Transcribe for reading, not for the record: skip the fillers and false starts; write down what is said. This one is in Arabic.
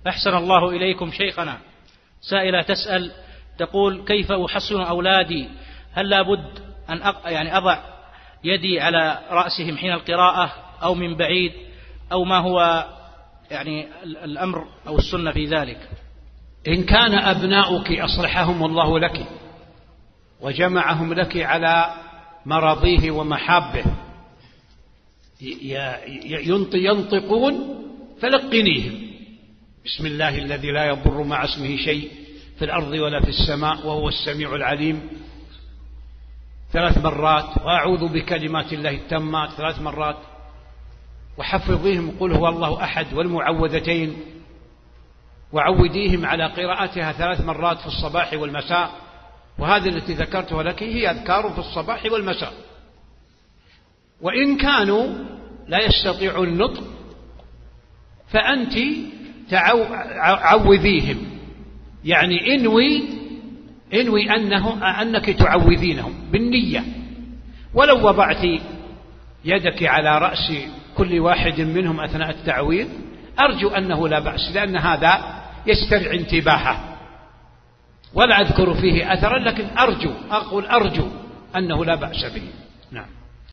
أحسن الله إليكم شيخنا. سائلة تسأل تقول: كيف أحصن أولادي؟ هل لابد أن أضع يدي على رأسهم حين القراءة أو من بعيد، أو ما هو الأمر أو السنة في ذلك؟ إن كان أبناؤك أصلحهم الله لك وجمعهم لك على مرضيه ومحابه ينطقون فلقنيهم بسم الله الذي لا يضر مع اسمه شيء في الأرض ولا في السماء وهو السميع العليم 3 مرات، وأعوذ بكلمات الله التامات 3 مرات، وحفظيهم قل هو الله أحد والمعوذتين، وعوديهم على قراءتها 3 مرات في الصباح والمساء. وهذه التي ذكرتها لك هي أذكار في الصباح والمساء. وإن كانوا لا يستطيعوا النطق فأنت عوذيهم، يعني انوي أنك تعوذينهم بالنية. ولو وضعت يدك على رأس كل واحد منهم أثناء التعويذ أرجو أنه لا بأس، لأن هذا يسترعي انتباهه، ولا أذكر فيه أثرا، لكن أرجو أنه لا بأس به. نعم.